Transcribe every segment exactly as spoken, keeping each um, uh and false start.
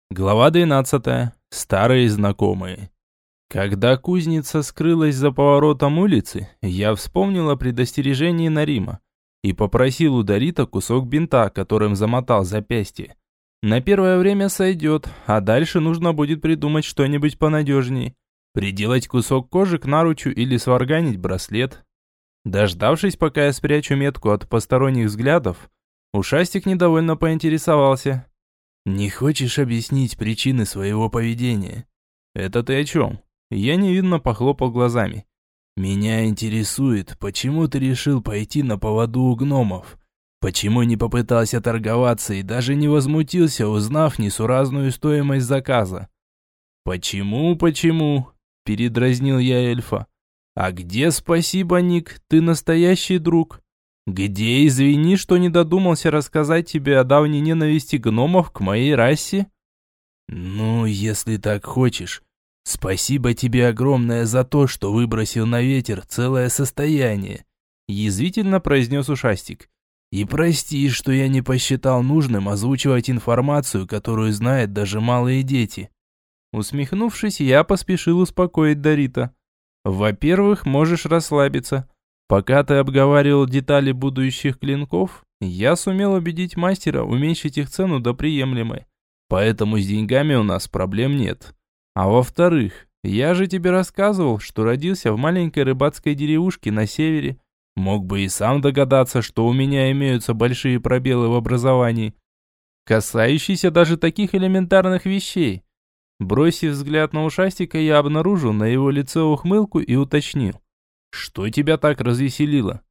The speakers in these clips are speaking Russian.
Глава двенадцатая. Старые знакомые. Когда кузница скрылась за поворотом улицы, я вспомнил о предостережении Нарима и попросил у Дарита кусок бинта, которым замотал запястье. На первое время сойдет, а дальше нужно будет придумать что-нибудь понадежнее. Приделать кусок кожи к наручу или сварганить браслет. Дождавшись, пока я спрячу метку от посторонних взглядов, ушастик недовольно поинтересовался. «Не хочешь объяснить причины своего поведения?» «Это ты о чем?» Я невинно похлопал глазами. «Меня интересует, почему ты решил пойти на поводу у гномов? Почему не попытался торговаться и даже не возмутился, узнав несуразную стоимость заказа?» «Почему, почему?» – передразнил я эльфа. «А где спасибо, Ник, ты настоящий друг? Где извини, что не додумался рассказать тебе о давней ненависти гномов к моей расе?» «Ну, если так хочешь, спасибо тебе огромное за то, что выбросил на ветер целое состояние», язвительно произнес ушастик. «И прости, что я не посчитал нужным озвучивать информацию, которую знают даже малые дети». Усмехнувшись, я поспешил успокоить Дарита. «Во-первых, можешь расслабиться. Пока ты обговаривал детали будущих клинков, я сумел убедить мастера уменьшить их цену до приемлемой. Поэтому с деньгами у нас проблем нет. А во-вторых, я же тебе рассказывал, что родился в маленькой рыбацкой деревушке на севере. Мог бы и сам догадаться, что у меня имеются большие пробелы в образовании, касающиеся даже таких элементарных вещей». Бросив взгляд на ушастика, я обнаружил на его лице ухмылку и уточнил. «Что тебя так развеселило?»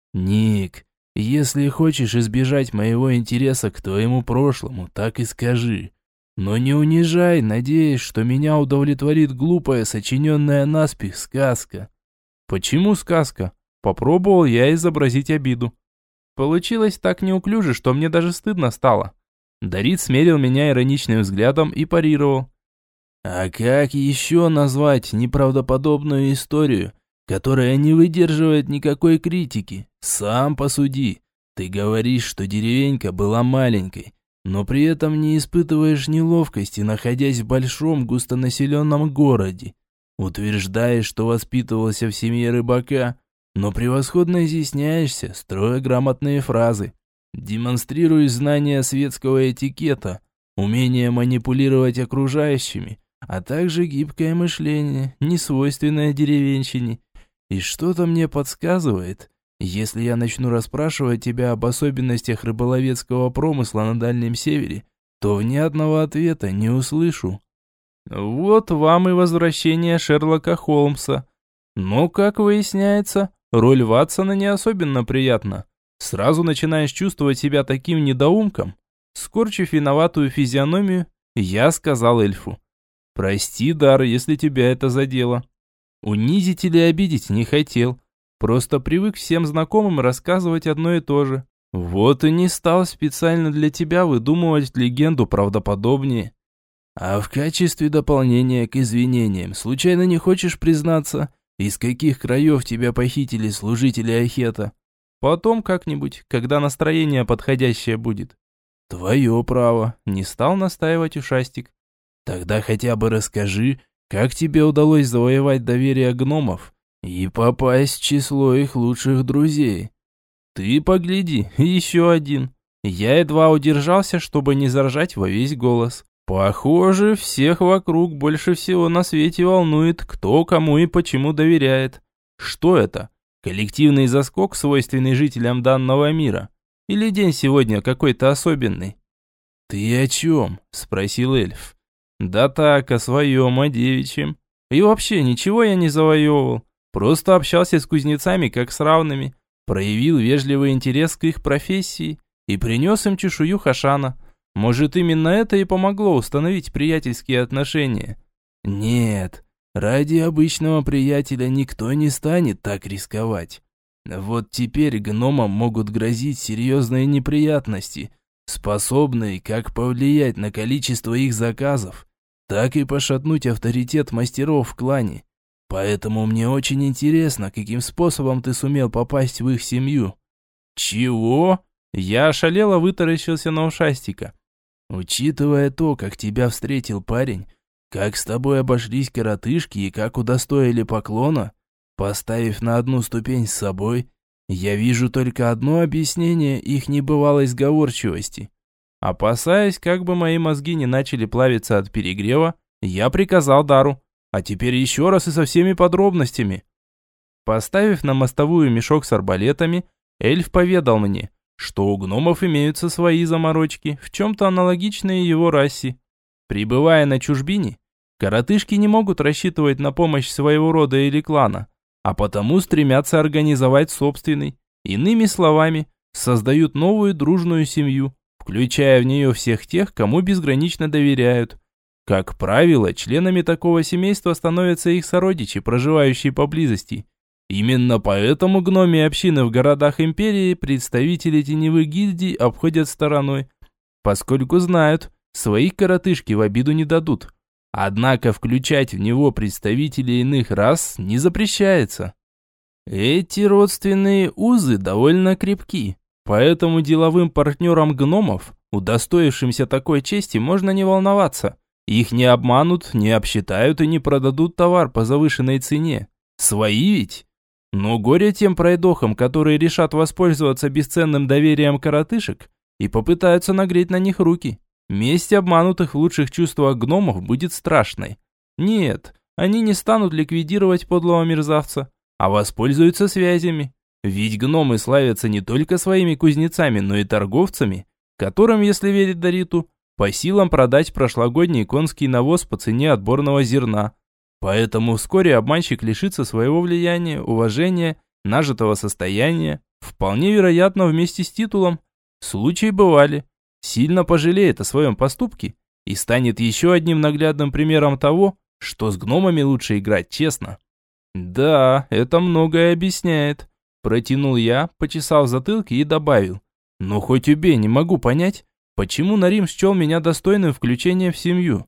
«Ник, если хочешь избежать моего интереса к твоему прошлому, так и скажи. Но не унижай, надеясь, что меня удовлетворит глупая, сочиненная наспех сказка». «Почему сказка?» Попробовал я изобразить обиду. Получилось так неуклюже, что мне даже стыдно стало. Дарит смерил меня ироничным взглядом и парировал. «А как еще назвать неправдоподобную историю, которая не выдерживает никакой критики? Сам посуди. Ты говоришь, что деревенька была маленькой, но при этом не испытываешь неловкости, находясь в большом густонаселенном городе. Утверждаешь, что воспитывался в семье рыбака, но превосходно изъясняешься, строя грамотные фразы. Демонстрируешь знания светского этикета, умение манипулировать окружающими, а также гибкое мышление, несвойственное деревенщине. И что-то мне подсказывает, если я начну расспрашивать тебя об особенностях рыболовецкого промысла на Дальнем Севере, то внятного ответа не услышу». Вот вам и возвращение Шерлока Холмса. Но, как выясняется, роль Ватсона не особенно приятна. Сразу начинаешь чувствовать себя таким недоумком. Скорчив виноватую физиономию, я сказал эльфу. «Прости, Дар, если тебя это задело. Унизить или обидеть не хотел. Просто привык всем знакомым рассказывать одно и то же. Вот и не стал специально для тебя выдумывать легенду правдоподобнее». «А в качестве дополнения к извинениям, случайно не хочешь признаться, из каких краев тебя похитили служители Ахета?» «Потом как-нибудь, когда настроение подходящее будет». «Твое право», — не стал настаивать ушастик. «Тогда хотя бы расскажи, как тебе удалось завоевать доверие гномов и попасть в число их лучших друзей?» «Ты погляди, еще один». Я едва удержался, чтобы не заржать во весь голос. Похоже, всех вокруг больше всего на свете волнует, кто кому и почему доверяет. Что это? Коллективный заскок, свойственный жителям данного мира? Или день сегодня какой-то особенный?» «Ты о чем?» – спросил эльф. «Да так, о своем, о девичьем. И вообще, ничего я не завоевывал. Просто общался с кузнецами, как с равными. Проявил вежливый интерес к их профессии и принес им чешую Хашана. Может, именно это и помогло установить приятельские отношения?» «Нет, ради обычного приятеля никто не станет так рисковать. Вот теперь гномам могут грозить серьезные неприятности, способные как повлиять на количество их заказов, так и пошатнуть авторитет мастеров в клане. Поэтому мне очень интересно, каким способом ты сумел попасть в их семью». «Чего?» Я ошалело вытаращился на ушастика. Учитывая то, как тебя встретил парень, как с тобой обошлись коротышки и как удостоили поклона, поставив на одну ступень с собой, я вижу только одно объяснение их небывалой сговорчивости. Опасаясь, как бы мои мозги не начали плавиться от перегрева, я приказал Дару, а теперь еще раз и со всеми подробностями. Поставив на мостовую мешок с арбалетами, эльф поведал мне, что у гномов имеются свои заморочки, в чем-то аналогичные его расе. Прибывая на чужбине, коротышки не могут рассчитывать на помощь своего рода или клана, а потому стремятся организовать собственный. Иными словами, создают новую дружную семью, включая в нее всех тех, кому безгранично доверяют. Как правило, членами такого семейства становятся их сородичи, проживающие поблизости. Именно поэтому гномьи общины в городах империи представители теневых гильдий обходят стороной, поскольку знают, своих коротышки в обиду не дадут. Однако включать в него представителей иных рас не запрещается. Эти родственные узы довольно крепки, поэтому деловым партнерам гномов, удостоившимся такой чести, можно не волноваться. Их не обманут, не обсчитают и не продадут товар по завышенной цене. Свои ведь? Но горе тем пройдохам, которые решат воспользоваться бесценным доверием коротышек и попытаются нагреть на них руки. Месть обманутых в лучших чувствах гномов будет страшной. Нет, они не станут ликвидировать подлого мерзавца, а воспользуются связями. Ведь гномы славятся не только своими кузнецами, но и торговцами, которым, если верить Дариту, по силам продать прошлогодний конский навоз по цене отборного зерна. Поэтому вскоре обманщик лишится своего влияния, уважения, нажитого состояния, вполне вероятно вместе с титулом. Случаи бывали. Сильно пожалеет о своем поступке и станет еще одним наглядным примером того, что с гномами лучше играть честно. Да, это многое объясняет. Протянул я, почесал в затылке и добавил. Но хоть убей, не могу понять, почему Нарим счел меня достойным включения в семью.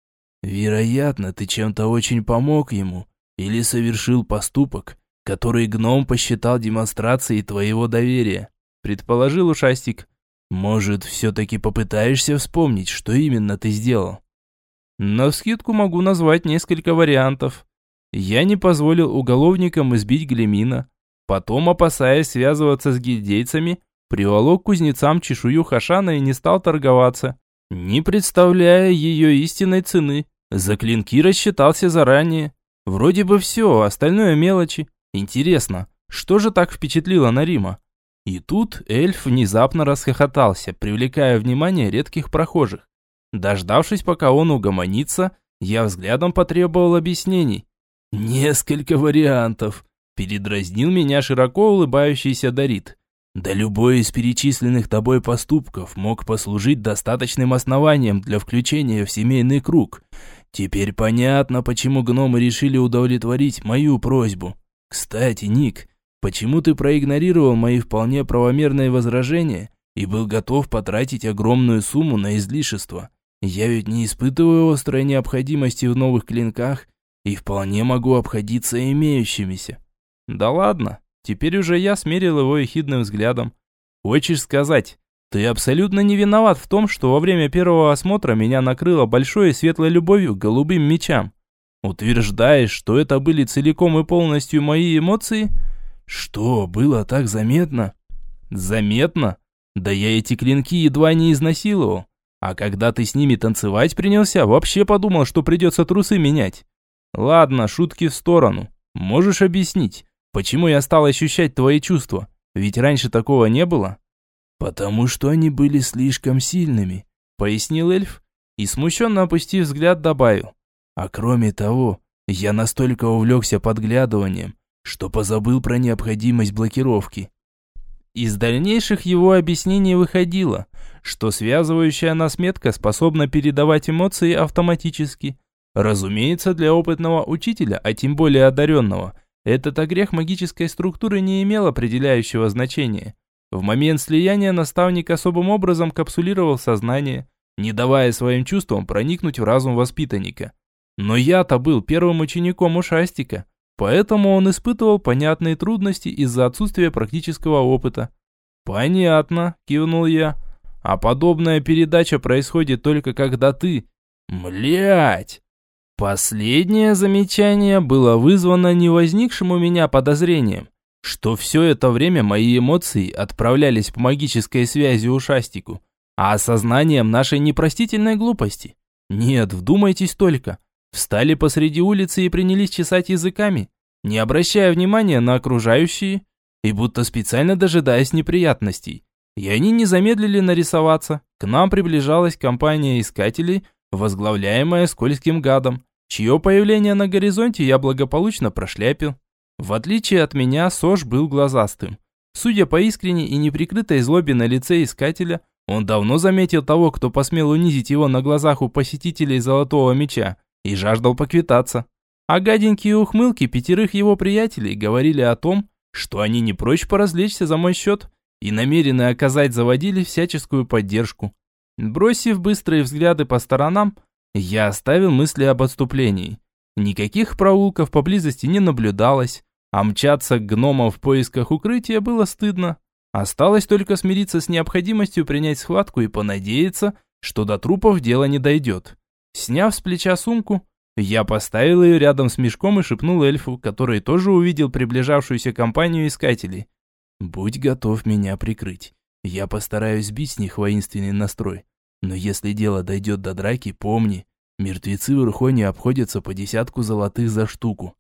Вероятно, ты чем-то очень помог ему или совершил поступок, который гном посчитал демонстрацией твоего доверия, предположил ушастик. Может, все-таки попытаешься вспомнить, что именно ты сделал? Навскидку могу назвать несколько вариантов. Я не позволил уголовникам избить Глемина. Потом, опасаясь связываться с гильдейцами, приволок кузнецам чешую Хашана и не стал торговаться, не представляя ее истинной цены. За клинки рассчитался заранее. Вроде бы все, остальное мелочи. Интересно, что же так впечатлило Нарима? И тут эльф внезапно расхохотался, привлекая внимание редких прохожих. Дождавшись, пока он угомонится, я взглядом потребовал объяснений. «Несколько вариантов», – передразнил меня широко улыбающийся Дарит. «Да любой из перечисленных тобой поступков мог послужить достаточным основанием для включения в семейный круг. Теперь понятно, почему гномы решили удовлетворить мою просьбу. Кстати, Ник, почему ты проигнорировал мои вполне правомерные возражения и был готов потратить огромную сумму на излишество? Я ведь не испытываю острой необходимости в новых клинках и вполне могу обходиться имеющимися». «Да ладно, теперь уже я смерил его ехидным взглядом. Хочешь сказать, ты абсолютно не виноват в том, что во время первого осмотра меня накрыло большой и светлой любовью к голубым мечам? Утверждаешь, что это были целиком и полностью мои эмоции? Что, было так заметно?» «Заметно? Да я эти клинки едва не изнасиловал. А когда ты с ними танцевать принялся, вообще подумал, что придется трусы менять. Ладно, шутки в сторону. Можешь объяснить, почему я стал ощущать твои чувства? Ведь раньше такого не было». «Потому что они были слишком сильными», — пояснил эльф и, смущенно опустив взгляд, добавил. «А кроме того, я настолько увлекся подглядыванием, что позабыл про необходимость блокировки». Из дальнейших его объяснений выходило, что связывающая нас метка способна передавать эмоции автоматически. Разумеется, для опытного учителя, а тем более одаренного, этот огрех магической структуры не имел определяющего значения. В момент слияния наставник особым образом капсулировал сознание, не давая своим чувствам проникнуть в разум воспитанника. Но я-то был первым учеником ушастика, поэтому он испытывал понятные трудности из-за отсутствия практического опыта. «Понятно», – кивнул я. а подобная передача происходит только когда ты... Млять! Последнее замечание было вызвано не возникшим у меня подозрением, что все это время мои эмоции отправлялись по магической связи ушастику, а осознанием нашей непростительной глупости. Нет, вдумайтесь только. Встали посреди улицы и принялись чесать языками, не обращая внимания на окружающие, и будто специально дожидаясь неприятностей. И они не замедлили нарисоваться. К нам приближалась компания искателей, возглавляемая скользким гадом, чье появление на горизонте я благополучно прошляпил. В отличие от меня, Сош был глазастым. Судя по искренней и неприкрытой злобе на лице искателя, он давно заметил того, кто посмел унизить его на глазах у посетителей Золотого Меча, и жаждал поквитаться. А гаденькие ухмылки пятерых его приятелей говорили о том, что они не прочь поразвлечься за мой счет и намерены оказать заводиле всяческую поддержку. Бросив быстрые взгляды по сторонам, я оставил мысли об отступлении. Никаких проулков поблизости не наблюдалось, а мчаться к гномам в поисках укрытия было стыдно. Осталось только смириться с необходимостью принять схватку и понадеяться, что до трупов дело не дойдет. Сняв с плеча сумку, я поставил ее рядом с мешком и шепнул эльфу, который тоже увидел приближавшуюся компанию искателей. «Будь готов меня прикрыть. Я постараюсь сбить с них воинственный настрой. Но если дело дойдет до драки, помни, мертвецы в Ирхоне обходятся по десятку золотых за штуку».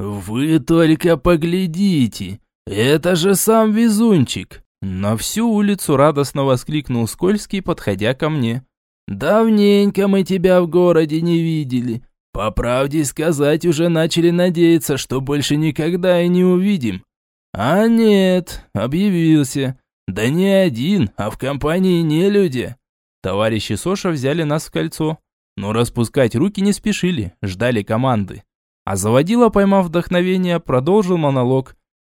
«Вы только поглядите! Это же сам везунчик!» На всю улицу радостно воскликнул Скользкий, подходя ко мне. «Давненько мы тебя в городе не видели. По правде сказать, уже начали надеяться, что больше никогда и не увидим. А нет, объявился. Да не один, а в компании нелюдя». Товарищи Соша взяли нас в кольцо, но распускать руки не спешили, ждали команды. А заводила, поймав вдохновение, продолжил монолог.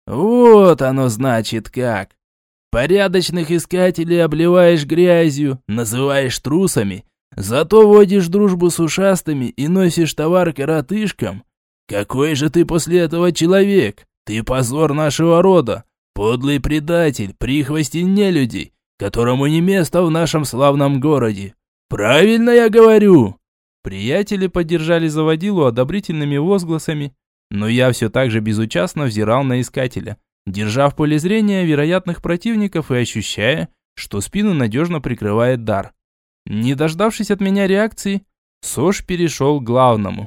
«Вот оно значит как. Порядочных искателей обливаешь грязью, называешь трусами, зато водишь дружбу с ушастыми и носишь товар коротышкам. Какой же ты после этого человек? Ты позор нашего рода, подлый предатель, прихвостень нелюдей, которому не место в нашем славном городе. Правильно я говорю?» Приятели поддержали заводилу одобрительными возгласами, но я все так же безучастно взирал на искателя, держа в поле зрения вероятных противников и ощущая, что спину надежно прикрывает дар. Не дождавшись от меня реакции, Сош перешел к главному.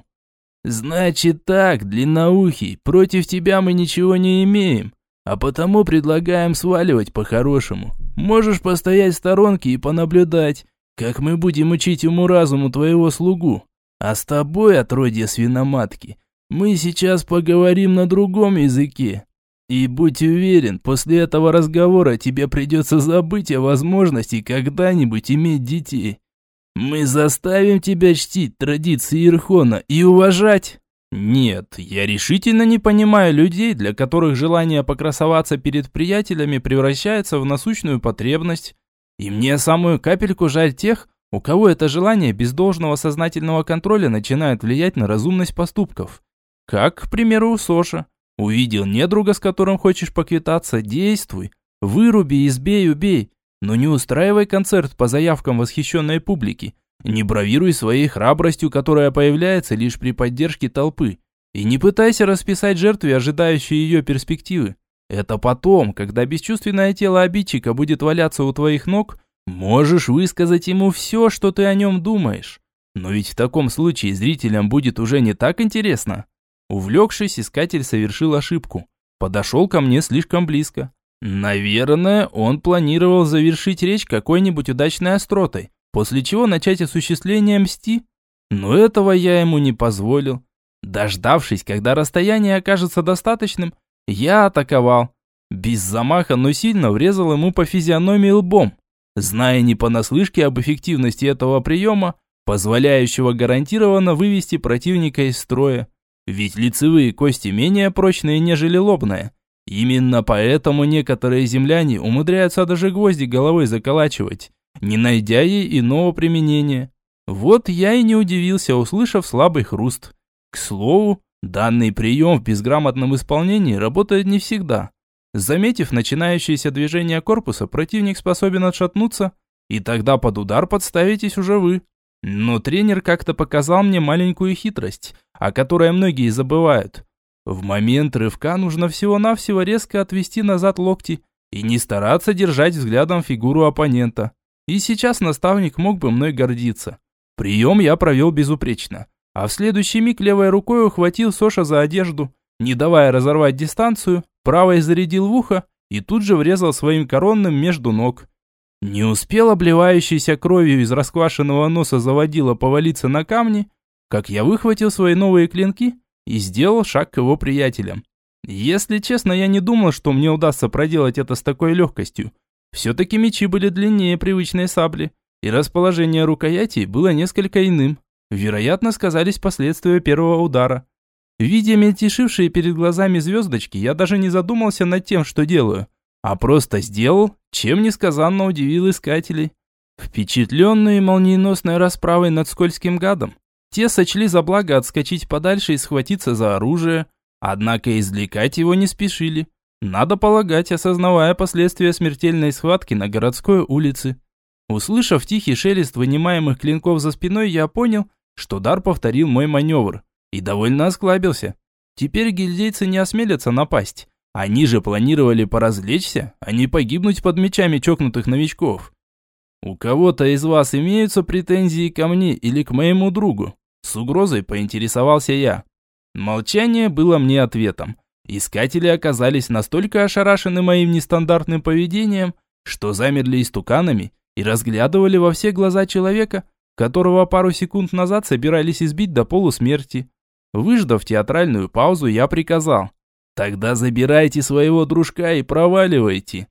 «Значит так, длинноухий, против тебя мы ничего не имеем, а потому предлагаем сваливать по-хорошему. Можешь постоять в сторонке и понаблюдать, как мы будем учить уму-разуму твоего слугу. А с тобой, отродье свиноматки, мы сейчас поговорим на другом языке. И будь уверен, после этого разговора тебе придется забыть о возможности когда-нибудь иметь детей. Мы заставим тебя чтить традиции Ирхона и уважать». Нет, я решительно не понимаю людей, для которых желание покрасоваться перед приятелями превращается в насущную потребность. И мне самую капельку жаль тех, у кого это желание без должного сознательного контроля начинает влиять на разумность поступков. Как, к примеру, у Соша. Увидел недруга, с которым хочешь поквитаться, действуй. Выруби, избей, убей. Но не устраивай концерт по заявкам восхищенной публики. Не бравируй своей храбростью, которая появляется лишь при поддержке толпы. И не пытайся расписать жертве ожидающие ее перспективы. Это потом, когда бесчувственное тело обидчика будет валяться у твоих ног, можешь высказать ему все, что ты о нем думаешь. Но ведь в таком случае зрителям будет уже не так интересно. Увлекшись, искатель совершил ошибку. Подошел ко мне слишком близко. Наверное, он планировал завершить речь какой-нибудь удачной остротой, после чего начать осуществление мсти. Но этого я ему не позволил. Дождавшись, когда расстояние окажется достаточным, я атаковал. Без замаха, но сильно врезал ему по физиономии лбом, зная не понаслышке об эффективности этого приема, позволяющего гарантированно вывести противника из строя. Ведь лицевые кости менее прочные, нежели лобная. Именно поэтому некоторые земляне умудряются даже гвозди головой заколачивать, не найдя ей иного применения. Вот я и не удивился, услышав слабый хруст. К слову, данный прием в безграмотном исполнении работает не всегда. Заметив начинающееся движение корпуса, противник способен отшатнуться и тогда под удар подставитесь уже вы. Но тренер как-то показал мне маленькую хитрость, о которой многие забывают. В момент рывка нужно всего-навсего резко отвести назад локти и не стараться держать взглядом фигуру оппонента. И сейчас наставник мог бы мной гордиться. Прием я провел безупречно, а в следующий миг левой рукой ухватил Соша за одежду, не давая разорвать дистанцию, правой зарядил в ухо и тут же врезал своим коронным между ног. Не успел обливающийся кровью из расквашенного носа заводила повалиться на камни, как я выхватил свои новые клинки и сделал шаг к его приятелям. Если честно, я не думал, что мне удастся проделать это с такой легкостью. Все-таки мечи были длиннее привычной сабли, и расположение рукояти было несколько иным. Вероятно, сказались последствия первого удара. Видя мельтешившие перед глазами звездочки, я даже не задумался над тем, что делаю, а просто сделал, чем несказанно удивил искателей. Впечатленные молниеносной расправой над скользким гадом, те сочли за благо отскочить подальше и схватиться за оружие, однако извлекать его не спешили. Надо полагать, осознавая последствия смертельной схватки на городской улице. Услышав тихий шелест вынимаемых клинков за спиной, я понял, что дар повторил мой маневр, и довольно осклабился. Теперь гильдейцы не осмелятся напасть. Они же планировали поразвлечься, а не погибнуть под мечами чокнутых новичков. «У кого-то из вас имеются претензии ко мне или к моему другу?» С угрозой поинтересовался я. Молчание было мне ответом. Искатели оказались настолько ошарашены моим нестандартным поведением, что замерли истуканами и разглядывали во все глаза человека, которого пару секунд назад собирались избить до полусмерти. Выждав театральную паузу, я приказал: «Тогда забирайте своего дружка и проваливайте».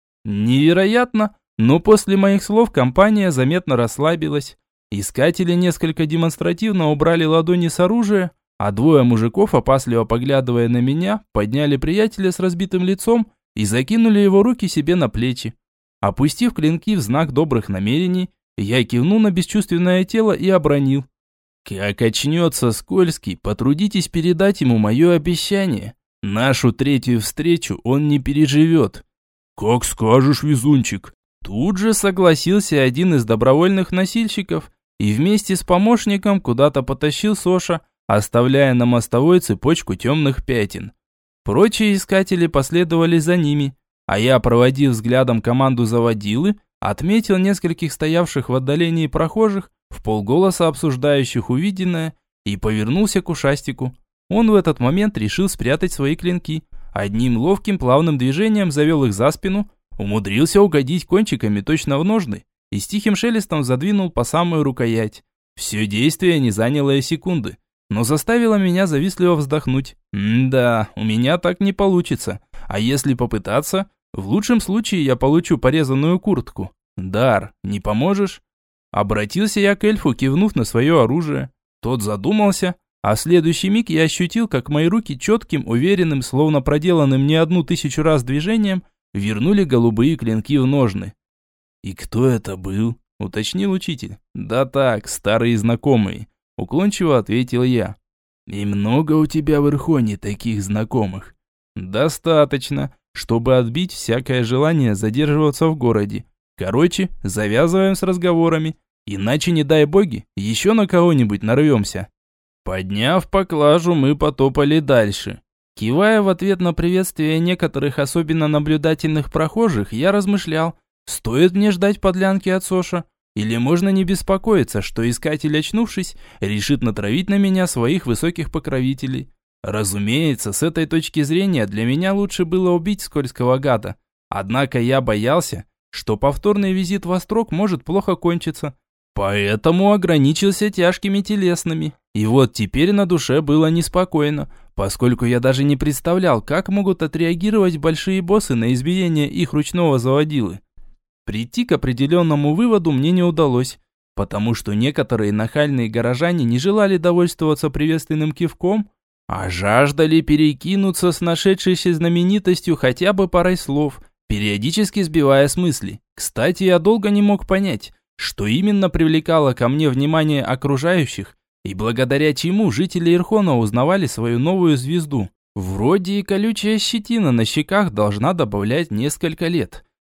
Невероятно, но после моих слов компания заметно расслабилась. Искатели несколько демонстративно убрали ладони с оружия, а двое мужиков, опасливо поглядывая на меня, подняли приятеля с разбитым лицом и закинули его руки себе на плечи. Опустив клинки в знак добрых намерений, я кивнул на бесчувственное тело и обронил: «Как очнется Скользкий, потрудитесь передать ему мое обещание. Нашу третью встречу он не переживет». «Как скажешь, везунчик». Тут же согласился один из добровольных носильщиков и вместе с помощником куда-то потащил Соша, оставляя на мостовой цепочку темных пятен. Прочие искатели последовали за ними, а я, проводив взглядом команду заводилы, отметил нескольких стоявших в отдалении прохожих, вполголоса обсуждающих увиденное, и повернулся к ушастику. Он в этот момент решил спрятать свои клинки. Одним ловким плавным движением завел их за спину, умудрился угодить кончиками точно в ножны и с тихим шелестом задвинул по самую рукоять. Все действие не заняло и секунды, но заставило меня завистливо вздохнуть. М-да, у меня так не получится. А если попытаться, в лучшем случае я получу порезанную куртку. Дар, не поможешь? Обратился я к эльфу, кивнув на свое оружие. Тот задумался, а в следующий миг я ощутил, как мои руки четким, уверенным, словно проделанным не одну тысячу раз движением, вернули голубые клинки в ножны. «И кто это был?» – уточнил учитель. «Да так, старые знакомые», – уклончиво ответил я. «И много у тебя в Ирхоне таких знакомых?» «Достаточно, чтобы отбить всякое желание задерживаться в городе. Короче, завязываем с разговорами, иначе, не дай боги, еще на кого-нибудь нарвемся». Подняв поклажу, мы потопали дальше. Кивая в ответ на приветствие некоторых особенно наблюдательных прохожих, я размышлял, стоит мне ждать подлянки от Соша, или можно не беспокоиться, что искатель, очнувшись, решит натравить на меня своих высоких покровителей. Разумеется, с этой точки зрения для меня лучше было убить скользкого гада. Однако я боялся, что повторный визит в Острог может плохо кончиться. Поэтому ограничился тяжкими телесными. И вот теперь на душе было неспокойно, поскольку я даже не представлял, как могут отреагировать большие боссы на избиение их ручного заводилы. Прийти к определенному выводу мне не удалось, потому что некоторые нахальные горожане не желали довольствоваться приветственным кивком, а жаждали перекинуться с нашедшейся знаменитостью хотя бы парой слов, периодически сбивая с мысли. Кстати, я долго не мог понять, что именно привлекало ко мне внимание окружающих, и благодаря чему жители Ирхона узнавали свою новую звезду. Вроде и колючая щетина на щеках должна добавлять несколько лет.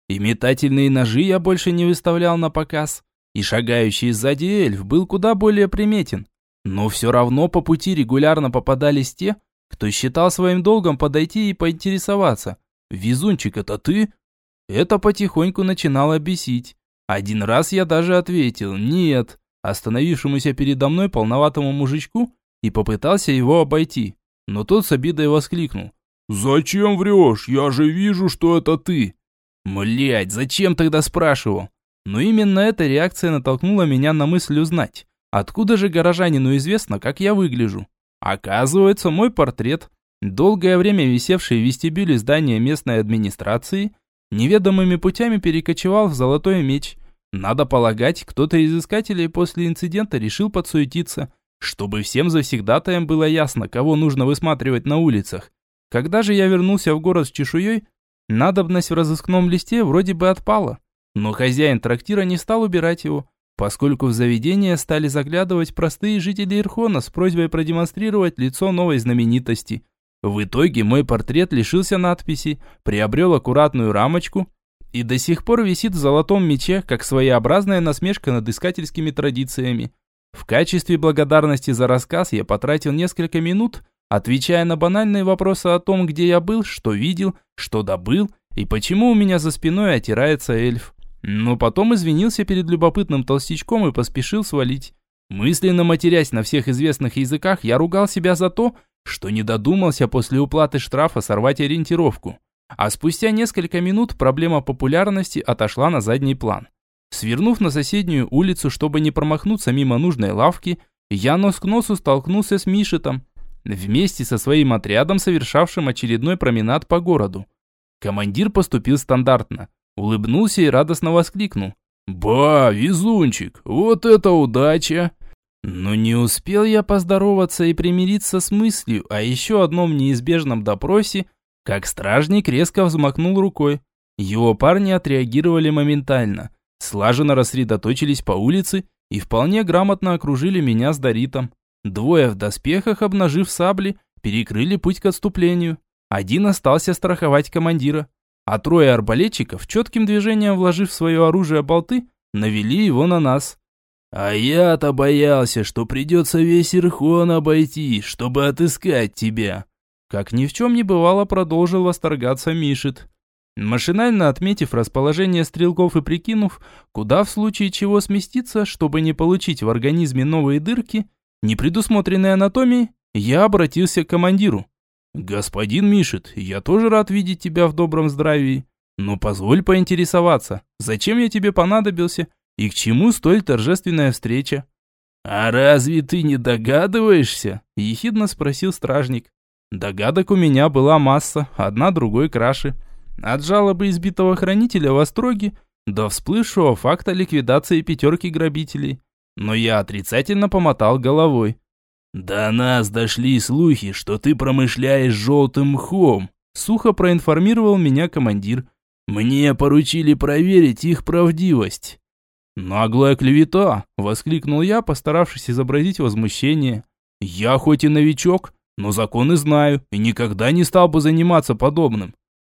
И метательные ножи я больше не выставлял на показ. И шагающий сзади эльф был куда более приметен. Но все равно по пути регулярно попадались те, кто считал своим долгом подойти и поинтересоваться. «Везунчик, это ты?» Это потихоньку начинало бесить. Один раз я даже ответил «нет» остановившемуся передо мной полноватому мужичку и попытался его обойти. Но тот с обидой воскликнул: «Зачем врешь? Я же вижу, что это ты!» Млять, зачем тогда спрашивал? Но именно эта реакция натолкнула меня на мысль узнать, откуда же горожанину известно, как я выгляжу. Оказывается, мой портрет, долгое время висевший в вестибюле здания местной администрации, неведомыми путями перекочевал в Золотой Меч. Надо полагать, кто-то из искателей после инцидента решил подсуетиться, чтобы всем завсегдатаям было ясно, кого нужно высматривать на улицах. Когда же я вернулся в город с чешуей, надобность в разыскном листе вроде бы отпала. Но хозяин трактира не стал убирать его, поскольку в заведение стали заглядывать простые жители Ирхона с просьбой продемонстрировать лицо новой знаменитости. В итоге мой портрет лишился надписи, приобрел аккуратную рамочку и до сих пор висит в Золотом Мече, как своеобразная насмешка над искательскими традициями. В качестве благодарности за рассказ я потратил несколько минут, отвечая на банальные вопросы о том, где я был, что видел, что добыл и почему у меня за спиной отирается эльф. Но потом извинился перед любопытным толстячком и поспешил свалить. Мысленно матерясь на всех известных языках, я ругал себя за то, что не додумался после уплаты штрафа сорвать ориентировку. А спустя несколько минут проблема популярности отошла на задний план. Свернув на соседнюю улицу, чтобы не промахнуться мимо нужной лавки, я нос к носу столкнулся с Мишетом, вместе со своим отрядом, совершавшим очередной променад по городу. Командир поступил стандартно, улыбнулся и радостно воскликнул: «Ба, везунчик, вот это удача!» Но не успел я поздороваться и примириться с мыслью о еще одном неизбежном допросе, как стражник резко взмахнул рукой. Его парни отреагировали моментально, слаженно рассредоточились по улице и вполне грамотно окружили меня с Доритом. Двое в доспехах, обнажив сабли, перекрыли путь к отступлению. Один остался страховать командира, а трое арбалетчиков, четким движением вложив в свое оружие болты, навели его на нас. «А я-то боялся, что придется весь Ирхон обойти, чтобы отыскать тебя!» Как ни в чем не бывало, продолжил восторгаться Мишет. Машинально отметив расположение стрелков и прикинув, куда в случае чего сместиться, чтобы не получить в организме новые дырки, не предусмотренной анатомией, я обратился к командиру. «Господин Мишет, я тоже рад видеть тебя в добром здравии, но позволь поинтересоваться, зачем я тебе понадобился и к чему столь торжественная встреча?» «А разве ты не догадываешься?» – ехидно спросил стражник. Догадок у меня была масса, одна другой краше. От жалобы избитого хранителя в Остроге до всплывшего факта ликвидации пятерки грабителей. Но я отрицательно помотал головой. «До нас дошли слухи, что ты промышляешь желтым мхом», сухо проинформировал меня командир. «Мне поручили проверить их правдивость». «Наглая клевета!» – воскликнул я, постаравшись изобразить возмущение. «Я хоть и новичок, но законы знаю и никогда не стал бы заниматься подобным».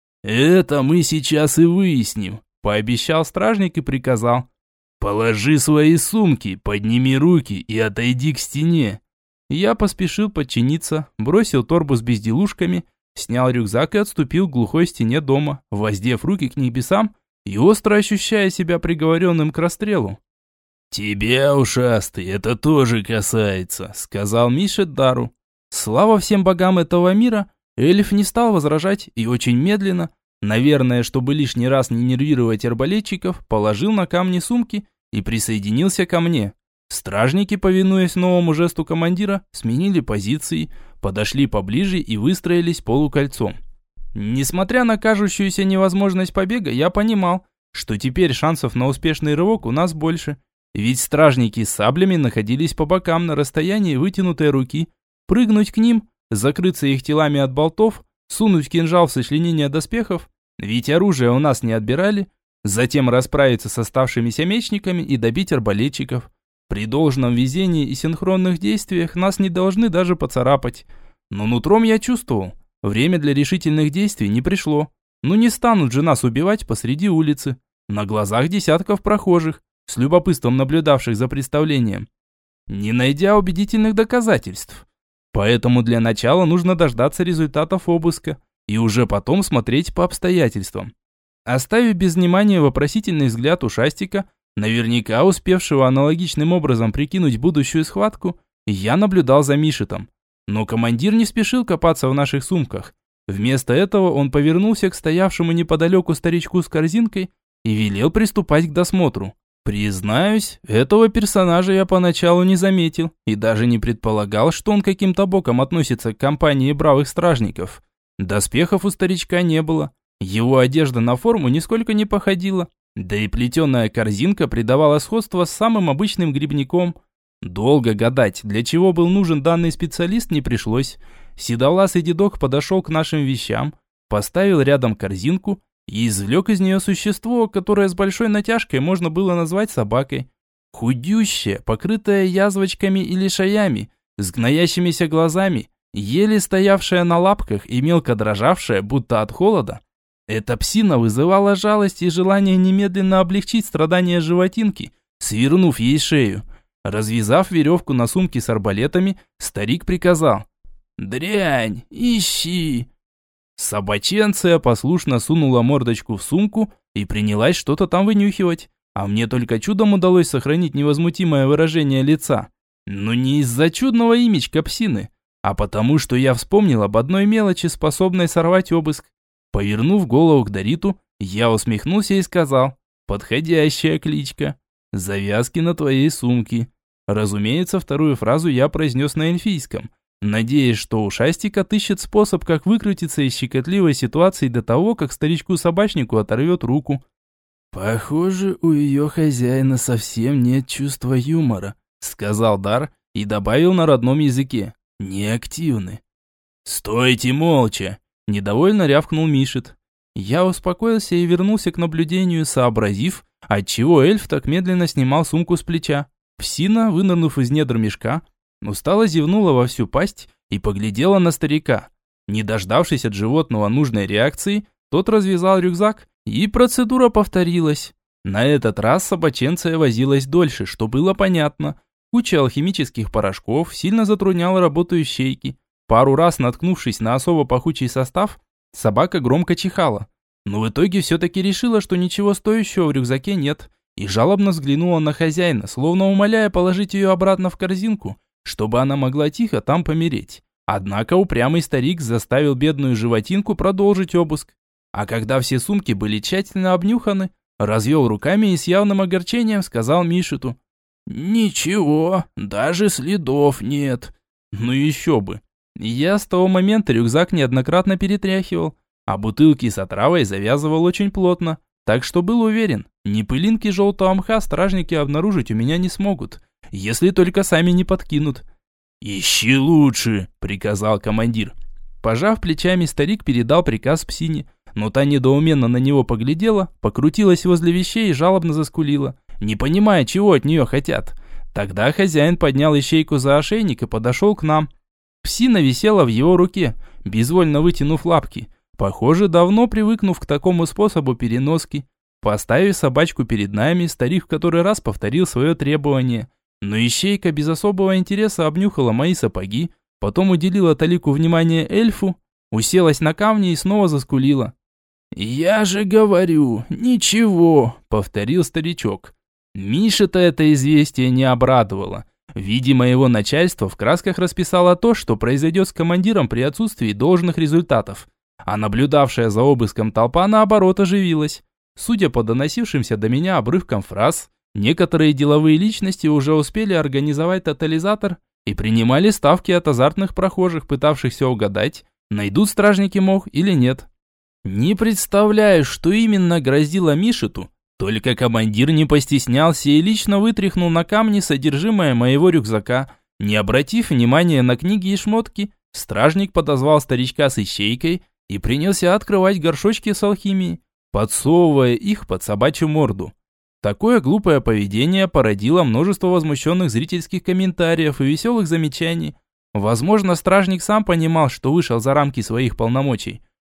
«Это мы сейчас и выясним», – пообещал стражник и приказал. «Положи свои сумки, подними руки и отойди к стене». Я поспешил подчиниться, бросил торбу с безделушками, снял рюкзак и отступил к глухой стене дома, воздев руки к небесам и остро ощущая себя приговоренным к расстрелу. «Тебя, ушастый, это тоже касается», – сказал Мишет Дару. Слава всем богам этого мира, эльф не стал возражать и очень медленно, наверное, чтобы лишний раз не нервировать арбалетчиков, положил на камни сумки и присоединился ко мне. Стражники, повинуясь новому жесту командира, сменили позиции, подошли поближе и выстроились полукольцом. Несмотря на кажущуюся невозможность побега, я понимал, что теперь шансов на успешный рывок у нас больше, ведь стражники с саблями находились по бокам на расстоянии вытянутой руки. Прыгнуть к ним, закрыться их телами от болтов, сунуть кинжал в сочленение доспехов, ведь оружие у нас не отбирали, затем расправиться с оставшимися мечниками и добить арбалетчиков. При должном везении и синхронных действиях нас не должны даже поцарапать. Но нутром я чувствовал, время для решительных действий не пришло. Ну не станут же нас убивать посреди улицы, на глазах десятков прохожих, с любопытством наблюдавших за представлением, не найдя убедительных доказательств. Поэтому для начала нужно дождаться результатов обыска и уже потом смотреть по обстоятельствам. Оставив без внимания вопросительный взгляд ушастика, наверняка успевшего аналогичным образом прикинуть будущую схватку, я наблюдал за Мишетом. Но командир не спешил копаться в наших сумках. Вместо этого он повернулся к стоявшему неподалеку старичку с корзинкой и велел приступать к досмотру. Признаюсь, этого персонажа я поначалу не заметил и даже не предполагал, что он каким-то боком относится к компании бравых стражников. Доспехов у старичка не было, его одежда на форму нисколько не походила, да и плетеная корзинка придавала сходство с самым обычным грибником. Долго гадать, для чего был нужен данный специалист, не пришлось. Седовласый дедок подошел к нашим вещам, поставил рядом корзинку и извлек из нее существо, которое с большой натяжкой можно было назвать собакой. Худющее, покрытое язвочками и лишаями, с гноящимися глазами, еле стоявшее на лапках и мелко дрожавшее, будто от холода. Эта псина вызывала жалость и желание немедленно облегчить страдания животинки, свернув ей шею. Развязав веревку на сумке с арбалетами, старик приказал: «Дрянь, ищи!» Собаченция послушно сунула мордочку в сумку и принялась что-то там вынюхивать, а мне только чудом удалось сохранить невозмутимое выражение лица. Но не из-за чудного имечка псины, а потому, что я вспомнил об одной мелочи, способной сорвать обыск. Повернув голову к Дориту, я усмехнулся и сказал: «Подходящая кличка. Завязки на твоей сумке». Разумеется, вторую фразу я произнес на эльфийском, надеясь, что ушастик отыщет способ, как выкрутиться из щекотливой ситуации до того, как старичку-собачнику оторвет руку. «Похоже, у ее хозяина совсем нет чувства юмора», сказал Дар и добавил на родном языке: «неактивны». «Стойте молча!» недовольно рявкнул Мишет. Я успокоился и вернулся к наблюдению, сообразив, отчего эльф так медленно снимал сумку с плеча. Псина, вынырнув из недр мешка, устало зевнула во всю пасть и поглядела на старика. Не дождавшись от животного нужной реакции, тот развязал рюкзак, и процедура повторилась. На этот раз собаченция возилась дольше, что было понятно. Куча алхимических порошков сильно затрудняла работу ищейки. Пару раз наткнувшись на особо пахучий состав, собака громко чихала. Но в итоге все-таки решила, что ничего стоящего в рюкзаке нет, и жалобно взглянула на хозяина, словно умоляя положить ее обратно в корзинку, чтобы она могла тихо там помереть. Однако упрямый старик заставил бедную животинку продолжить обыск. А когда все сумки были тщательно обнюханы, развел руками и с явным огорчением сказал Мишету: «Ничего, даже следов нет». Ну еще бы. Я с того момента рюкзак неоднократно перетряхивал, а бутылки с отравой завязывал очень плотно, так что был уверен, ни пылинки желтого мха стражники обнаружить у меня не смогут, если только сами не подкинут. «Ищи лучше», — приказал командир. Пожав плечами, старик передал приказ псине, но та недоуменно на него поглядела, покрутилась возле вещей и жалобно заскулила, не понимая, чего от нее хотят. Тогда хозяин поднял ищейку за ошейник и подошел к нам. Псина висела в его руке, безвольно вытянув лапки, похоже, давно привыкнув к такому способу переноски. Поставив собачку перед нами, старик в который раз повторил свое требование. Но ищейка без особого интереса обнюхала мои сапоги, потом уделила талику внимания эльфу, уселась на камни и снова заскулила. «Я же говорю, ничего», — повторил старичок. Миша-то это известие не обрадовало. Видимо, его начальство в красках расписало то, что произойдет с командиром при отсутствии должных результатов. А наблюдавшая за обыском толпа, наоборот, оживилась. Судя по доносившимся до меня обрывкам фраз, некоторые деловые личности уже успели организовать тотализатор и принимали ставки от азартных прохожих, пытавшихся угадать, найдут стражники мох или нет. Не представляю, что именно грозило Мишету, только командир не постеснялся и лично вытряхнул на камни содержимое моего рюкзака. Не обратив внимания на книги и шмотки, стражник подозвал старичка с ищейкой и принялся открывать горшочки с алхимией, подсовывая их под собачью морду. Такое глупое поведение породило множество возмущенных зрительских комментариев и веселых замечаний. Возможно, стражник сам понимал, что вышел за рамки своих полномочий.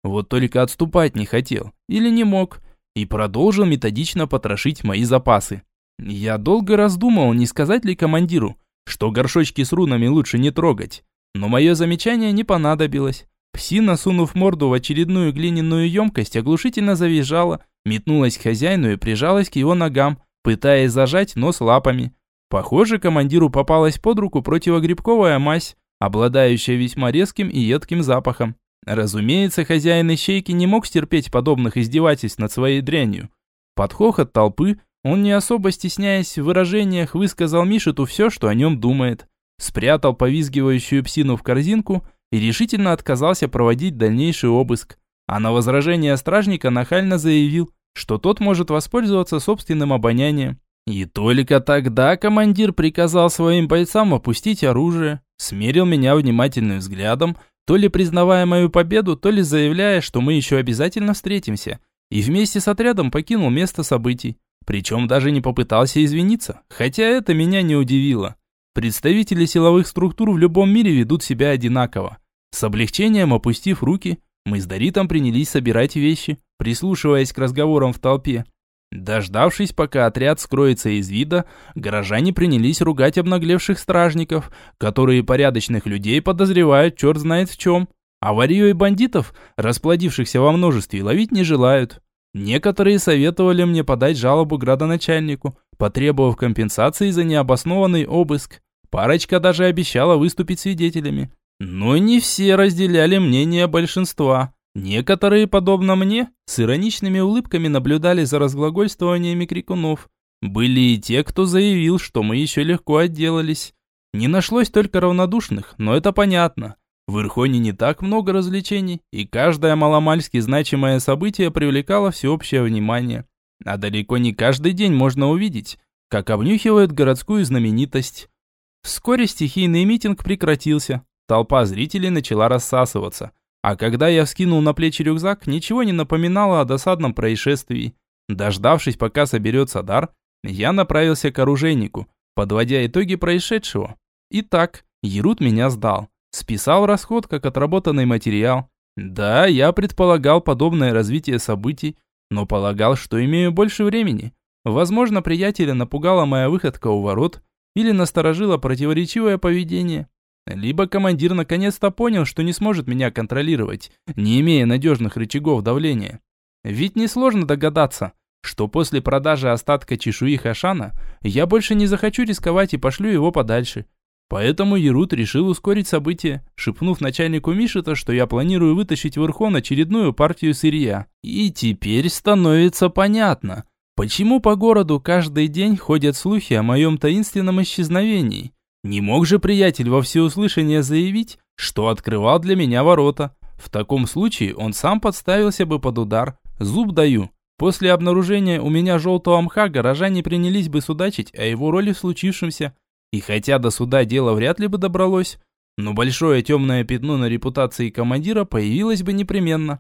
Вот только отступать не хотел или не мог, и продолжил методично потрошить мои запасы. Я долго раздумывал, не сказать ли командиру, что горшочки с рунами лучше не трогать, но мое замечание не понадобилось. Псина, сунув морду в очередную глиняную емкость, оглушительно завизжала, метнулась к хозяину и прижалась к его ногам, пытаясь зажать нос лапами. Похоже, командиру попалась под руку противогрибковая мазь, обладающая весьма резким и едким запахом. Разумеется, хозяин ищейки не мог стерпеть подобных издевательств над своей дрянью. Под хохот толпы он, не особо стесняясь в выражениях, высказал Мишету все, что о нем думает. Спрятал повизгивающую псину в корзинку и решительно отказался проводить дальнейший обыск. А на возражение стражника нахально заявил, что тот может воспользоваться собственным обонянием. И только тогда командир приказал своим бойцам опустить оружие, смерил меня внимательным взглядом, то ли признавая мою победу, то ли заявляя, что мы еще обязательно встретимся, и вместе с отрядом покинул место событий. Причем даже не попытался извиниться, хотя это меня не удивило. Представители силовых структур в любом мире ведут себя одинаково. С облегчением опустив руки, мы с Доритом принялись собирать вещи, прислушиваясь к разговорам в толпе. Дождавшись, пока отряд скроется из вида, горожане принялись ругать обнаглевших стражников, которые порядочных людей подозревают черт знает в чем, а варьё и бандитов, расплодившихся во множестве, ловить не желают. Некоторые советовали мне подать жалобу градоначальнику, потребовав компенсации за необоснованный обыск. Парочка даже обещала выступить свидетелями. Но не все разделяли мнение большинства. Некоторые, подобно мне, с ироничными улыбками наблюдали за разглагольствованиями крикунов. Были и те, кто заявил, что мы еще легко отделались. Не нашлось только равнодушных, но это понятно. В Ирхоне не так много развлечений, и каждое маломальски значимое событие привлекало всеобщее внимание. А далеко не каждый день можно увидеть, как обнюхивают городскую знаменитость. Вскоре стихийный митинг прекратился, толпа зрителей начала рассасываться. А когда я вскинул на плечи рюкзак, ничего не напоминало о досадном происшествии. Дождавшись, пока соберется дар, я направился к оружейнику, подводя итоги происшедшего. Итак, Ерут меня сдал. Списал расход как отработанный материал. Да, я предполагал подобное развитие событий, но полагал, что имею больше времени. Возможно, приятеля напугала моя выходка у ворот или насторожило противоречивое поведение. Либо командир наконец-то понял, что не сможет меня контролировать, не имея надежных рычагов давления. Ведь несложно догадаться, что после продажи остатка чешуи Хашана я больше не захочу рисковать и пошлю его подальше. Поэтому Ерут решил ускорить события, шепнув начальнику Мишета, что я планирую вытащить в Ирхон очередную партию сырья. И теперь становится понятно, почему по городу каждый день ходят слухи о моем таинственном исчезновении. Не мог же приятель во всеуслышание заявить, что открывал для меня ворота. В таком случае он сам подставился бы под удар. Зуб даю. После обнаружения у меня желтого мха горожане принялись бы судачить о его роли в случившемся. И хотя до суда дело вряд ли бы добралось, но большое темное пятно на репутации командира появилось бы непременно.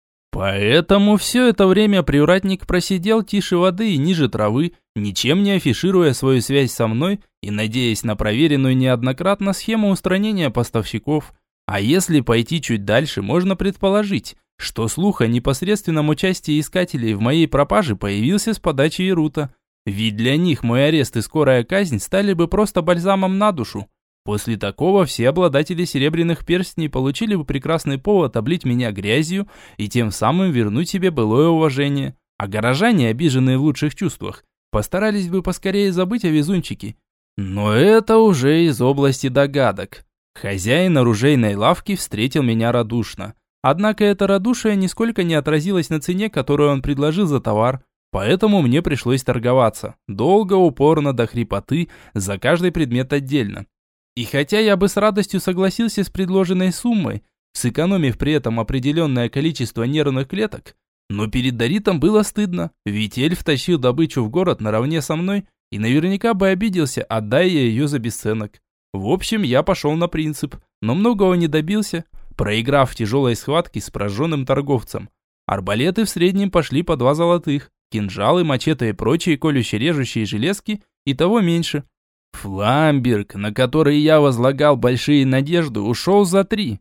Поэтому все это время привратник просидел тише воды и ниже травы, ничем не афишируя свою связь со мной и надеясь на проверенную неоднократно схему устранения поставщиков. А если пойти чуть дальше, можно предположить, что слух о непосредственном участии искателей в моей пропаже появился с подачи Ерута. Ведь для них мой арест и скорая казнь стали бы просто бальзамом на душу. После такого все обладатели серебряных перстней получили бы прекрасный повод облить меня грязью и тем самым вернуть себе былое уважение. А горожане, обиженные в лучших чувствах, постарались бы поскорее забыть о везунчике. Но это уже из области догадок. Хозяин оружейной лавки встретил меня радушно. Однако это радушие нисколько не отразилось на цене, которую он предложил за товар. Поэтому мне пришлось торговаться. Долго, упорно, до хрипоты, за каждый предмет отдельно. И хотя я бы с радостью согласился с предложенной суммой, сэкономив при этом определенное количество нервных клеток, но перед Доритом было стыдно, ведь эльф тащил добычу в город наравне со мной и наверняка бы обиделся, отдай я ее за бесценок. В общем, я пошел на принцип, но многого не добился, проиграв в тяжелой схватке с прожженным торговцем. Арбалеты в среднем пошли по два золотых, кинжалы, мачете и прочие колюще-режущие железки и того меньше. Фламберг, на который я возлагал большие надежды, ушел за три.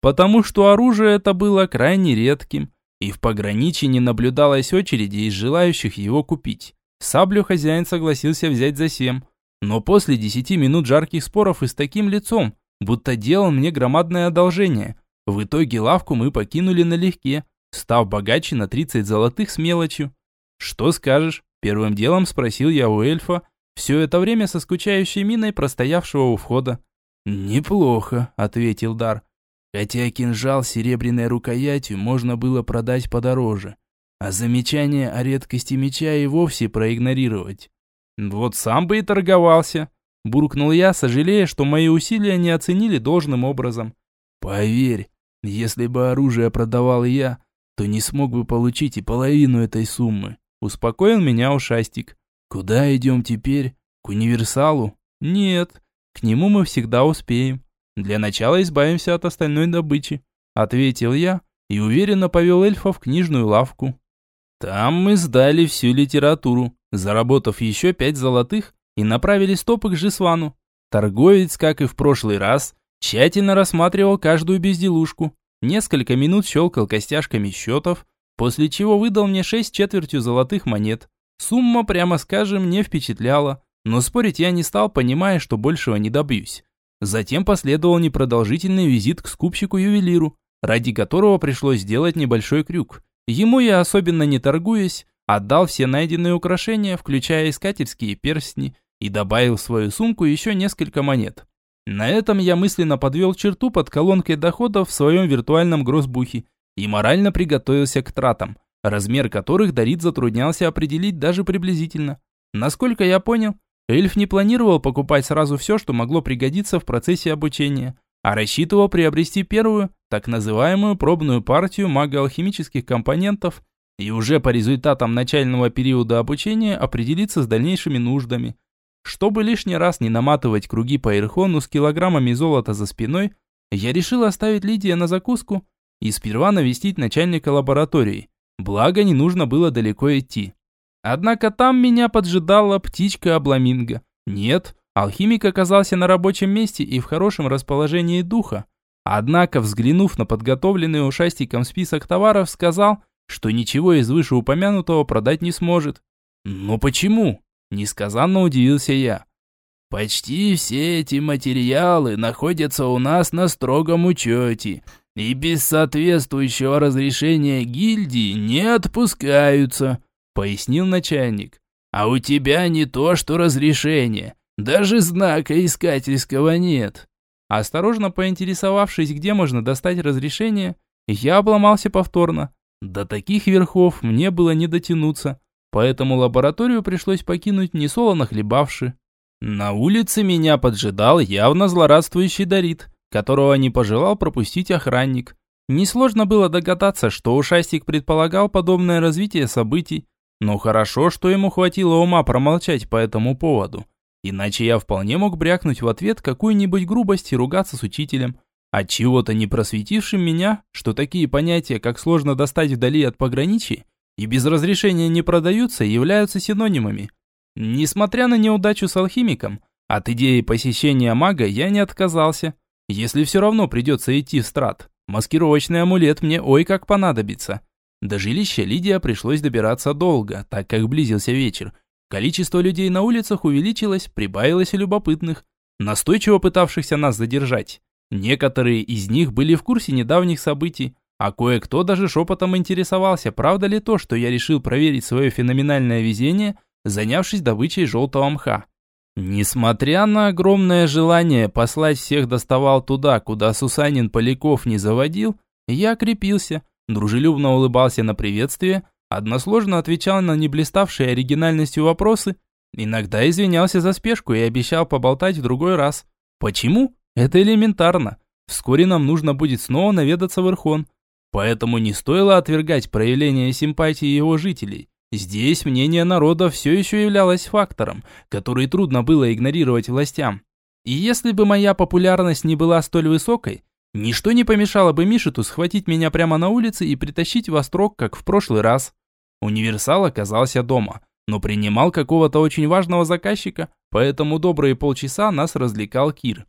потому что оружие это было крайне редким, и в пограничье не наблюдалось очереди из желающих его купить. Саблю хозяин согласился взять за семь, но после десяти минут жарких споров и с таким лицом, будто делал мне громадное одолжение. В итоге лавку мы покинули налегке, став богаче на тридцать золотых с мелочью. «Что скажешь?» – первым делом спросил я у эльфа, все это время со скучающей миной простоявшего у входа. «Неплохо», – ответил Дар. «Хотя кинжал с серебряной рукоятью можно было продать подороже, а замечание о редкости меча и вовсе проигнорировать». «Вот сам бы и торговался», – буркнул я, сожалея, что мои усилия не оценили должным образом. «Поверь, если бы оружие продавал я, то не смог бы получить и половину этой суммы», – успокоил меня ушастик. «Куда идем теперь? К универсалу?» «Нет, к нему мы всегда успеем. Для начала избавимся от остальной добычи», – ответил я и уверенно повел эльфа в книжную лавку. Там мы сдали всю литературу, заработав еще пять золотых, и направили стопы к Жисвану. Торговец, как и в прошлый раз, тщательно рассматривал каждую безделушку, несколько минут щелкал костяшками счетов, после чего выдал мне шесть четвертью золотых монет. Сумма, прямо скажем, не впечатляла, но спорить я не стал, понимая, что большего не добьюсь. Затем последовал непродолжительный визит к скупщику-ювелиру, ради которого пришлось сделать небольшой крюк. Ему я, особенно не торгуясь, отдал все найденные украшения, включая искательские перстни, и добавил в свою сумку еще несколько монет. На этом я мысленно подвел черту под колонкой доходов в своем виртуальном гроссбухе и морально приготовился к тратам, размер которых Дарит затруднялся определить даже приблизительно. Насколько я понял, эльф не планировал покупать сразу все, что могло пригодиться в процессе обучения, а рассчитывал приобрести первую, так называемую пробную партию магоалхимических компонентов и уже по результатам начального периода обучения определиться с дальнейшими нуждами. Чтобы лишний раз не наматывать круги по Ирхону с килограммами золота за спиной, я решил оставить Лидия на закуску и сперва навестить начальника лаборатории, благо не нужно было далеко идти. Однако там меня поджидала птичка-обламинго. Нет, алхимик оказался на рабочем месте и в хорошем расположении духа. Однако, взглянув на подготовленный ушастиком список товаров, сказал, что ничего из вышеупомянутого продать не сможет. «Но почему?» – несказанно удивился я. «Почти все эти материалы находятся у нас на строгом учете и без соответствующего разрешения гильдии не отпускаются», – пояснил начальник. «А у тебя не то что разрешение, даже знака искательского нет». Осторожно поинтересовавшись, где можно достать разрешение, я обломался повторно. До таких верхов мне было не дотянуться, поэтому лабораторию пришлось покинуть несолоно хлебавши. На улице меня поджидал явно злорадствующий Дарит, которого не пожелал пропустить охранник. Несложно было догадаться, что ушастик предполагал подобное развитие событий, но хорошо, что ему хватило ума промолчать по этому поводу. Иначе я вполне мог брякнуть в ответ какую-нибудь грубость и ругаться с учителем, отчего-то не просветившим меня, что такие понятия, как сложно достать вдали от пограничья и без разрешения не продаются, являются синонимами. Несмотря на неудачу с алхимиком, от идеи посещения мага я не отказался. Если все равно придется идти в страт, маскировочный амулет мне ой как понадобится. До жилища Лидия пришлось добираться долго, так как близился вечер. Количество людей на улицах увеличилось, прибавилось и любопытных, настойчиво пытавшихся нас задержать. Некоторые из них были в курсе недавних событий, а кое-кто даже шепотом интересовался, правда ли то, что я решил проверить свое феноменальное везение, занявшись добычей желтого мха. Несмотря на огромное желание послать всех доставал туда, куда Сусанин Поляков не заводил, я крепился, дружелюбно улыбался на приветствие, односложно отвечал на не блиставшие оригинальностью вопросы, иногда извинялся за спешку и обещал поболтать в другой раз. Почему? Это элементарно. Вскоре нам нужно будет снова наведаться в Ирхон. Поэтому не стоило отвергать проявление симпатии его жителей. Здесь мнение народа все еще являлось фактором, который трудно было игнорировать властям. И если бы моя популярность не была столь высокой, ничто не помешало бы Мишету схватить меня прямо на улице и притащить в острог, как в прошлый раз. Универсал оказался дома, но принимал какого-то очень важного заказчика, поэтому добрые полчаса нас развлекал Кир.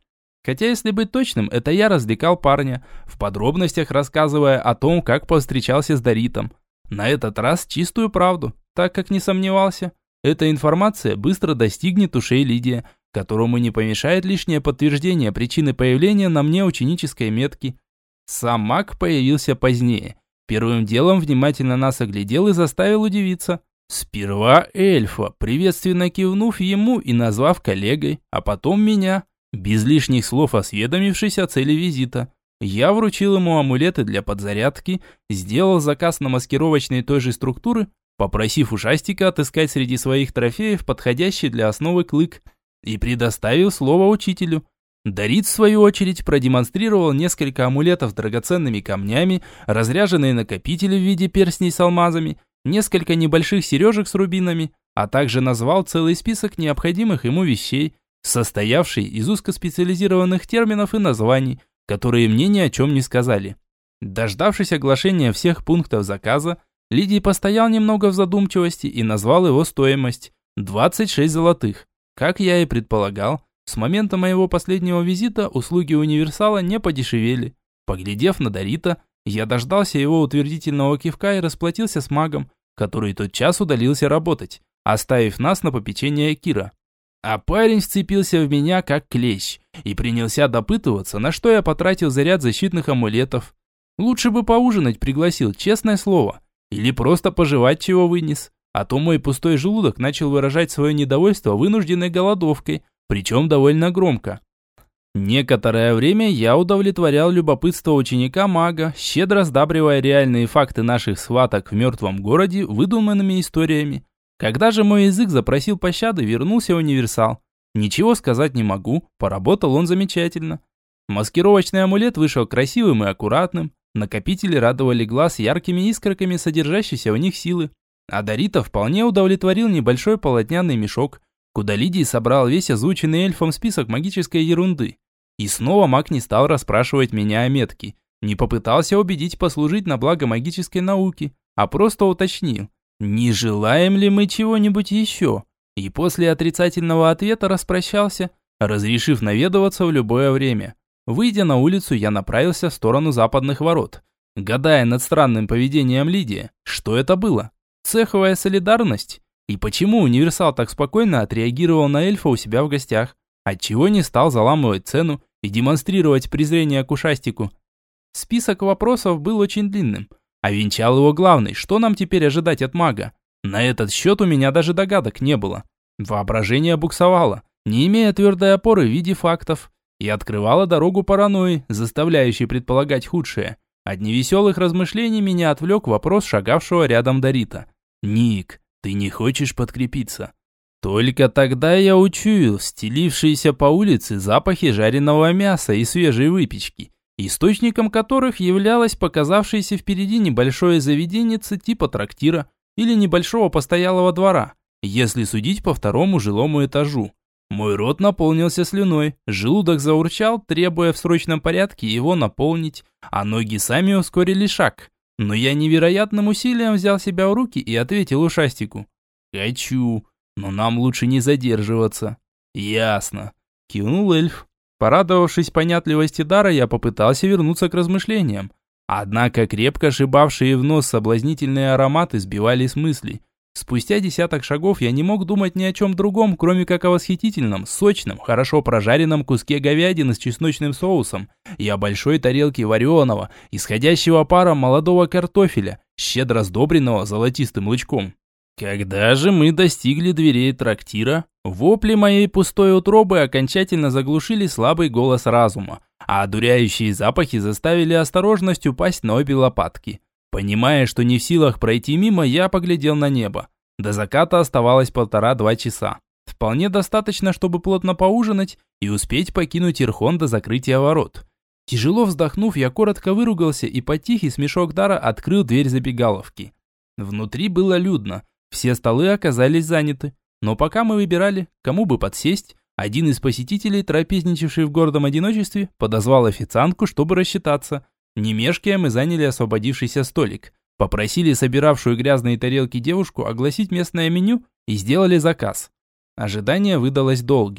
Хотя, если быть точным, это я развлекал парня, в подробностях рассказывая о том, как повстречался с Доритом. На этот раз чистую правду, так как не сомневался. Эта информация быстро достигнет ушей Лидии, которому не помешает лишнее подтверждение причины появления на мне ученической метки. Сам маг появился позднее. Первым делом внимательно нас оглядел и заставил удивиться. Сперва эльфа, приветственно кивнув ему и назвав коллегой, а потом меня, без лишних слов осведомившись о цели визита. Я вручил ему амулеты для подзарядки, сделал заказ на маскировочные той же структуры, попросив ушастика отыскать среди своих трофеев подходящий для основы клык, и предоставил слово учителю. Дорит, в свою очередь, продемонстрировал несколько амулетов с драгоценными камнями, разряженные накопители в виде перстней с алмазами, несколько небольших сережек с рубинами, а также назвал целый список необходимых ему вещей, состоявший из узкоспециализированных терминов и названий, которые мне ни о чем не сказали. Дождавшись оглашения всех пунктов заказа, Лидий постоял немного в задумчивости и назвал его стоимость – двадцать шесть золотых. Как я и предполагал, с момента моего последнего визита услуги универсала не подешевели. Поглядев на Дорита, я дождался его утвердительного кивка и расплатился с магом, который тотчас удалился работать, оставив нас на попечение Кира. А парень вцепился в меня как клещ и принялся допытываться, на что я потратил заряд защитных амулетов. Лучше бы поужинать пригласил, честное слово, или просто пожевать чего вынес, а то мой пустой желудок начал выражать свое недовольство вынужденной голодовкой, причем довольно громко. Некоторое время я удовлетворял любопытство ученика-мага, щедро сдабривая реальные факты наших схваток в мертвом городе выдуманными историями. Когда же мой язык запросил пощады, вернулся универсал. Ничего сказать не могу, поработал он замечательно. Маскировочный амулет вышел красивым и аккуратным, накопители радовали глаз яркими искорками содержащейся в них силы. А Дорита вполне удовлетворил небольшой полотняный мешок, куда Лидий собрал весь озвученный эльфом список магической ерунды. И снова маг не стал расспрашивать меня о метке, не попытался убедить послужить на благо магической науки, а просто уточнил, не желаем ли мы чего-нибудь еще, и после отрицательного ответа распрощался, разрешив наведываться в любое время. Выйдя на улицу, я направился в сторону западных ворот, гадая над странным поведением Лидии. Что это было? Цеховая солидарность? И почему универсал так спокойно отреагировал на эльфа у себя в гостях? Отчего не стал заламывать цену и демонстрировать презрение к ушастику? Список вопросов был очень длинным, а венчал его главный, что нам теперь ожидать от мага? На этот счет у меня даже догадок не было. Воображение буксовало, не имея твердой опоры в виде фактов, и открывало дорогу паранойи, заставляющей предполагать худшее. От невеселых размышлений меня отвлек вопрос шагавшего рядом Дорита. «Ник, ты не хочешь подкрепиться?» Только тогда я учуял стелившиеся по улице запахи жареного мяса и свежей выпечки, источником которых являлось показавшееся впереди небольшое заведеннице типа трактира или небольшого постоялого двора, если судить по второму жилому этажу. Мой рот наполнился слюной, желудок заурчал, требуя в срочном порядке его наполнить, а ноги сами ускорили шаг. Но я невероятным усилием взял себя в руки и ответил ушастику. «Хочу, но нам лучше не задерживаться». «Ясно», – кивнул эльф. Порадовавшись понятливости дара, я попытался вернуться к размышлениям. Однако крепко шибавшие в нос соблазнительные ароматы сбивали с мыслей. Спустя десяток шагов я не мог думать ни о чем другом, кроме как о восхитительном, сочном, хорошо прожаренном куске говядины с чесночным соусом и о большой тарелке вареного, исходящего паром молодого картофеля, щедро сдобренного золотистым лучком. Когда же мы достигли дверей трактира, вопли моей пустой утробы окончательно заглушили слабый голос разума, а одуряющие запахи заставили осторожность упасть на обе лопатки. Понимая, что не в силах пройти мимо, я поглядел на небо. До заката оставалось полтора-два часа. Вполне достаточно, чтобы плотно поужинать и успеть покинуть Ирхон до закрытия ворот. Тяжело вздохнув, я коротко выругался и под тихий смешок дара открыл дверь забегаловки. Внутри было людно, все столы оказались заняты. Но пока мы выбирали, кому бы подсесть, один из посетителей, трапезничавший в гордом одиночестве, подозвал официантку, чтобы рассчитаться. Не мешкая, мы заняли освободившийся столик, попросили собиравшую грязные тарелки девушку огласить местное меню и сделали заказ. Ожидание выдалось долгим.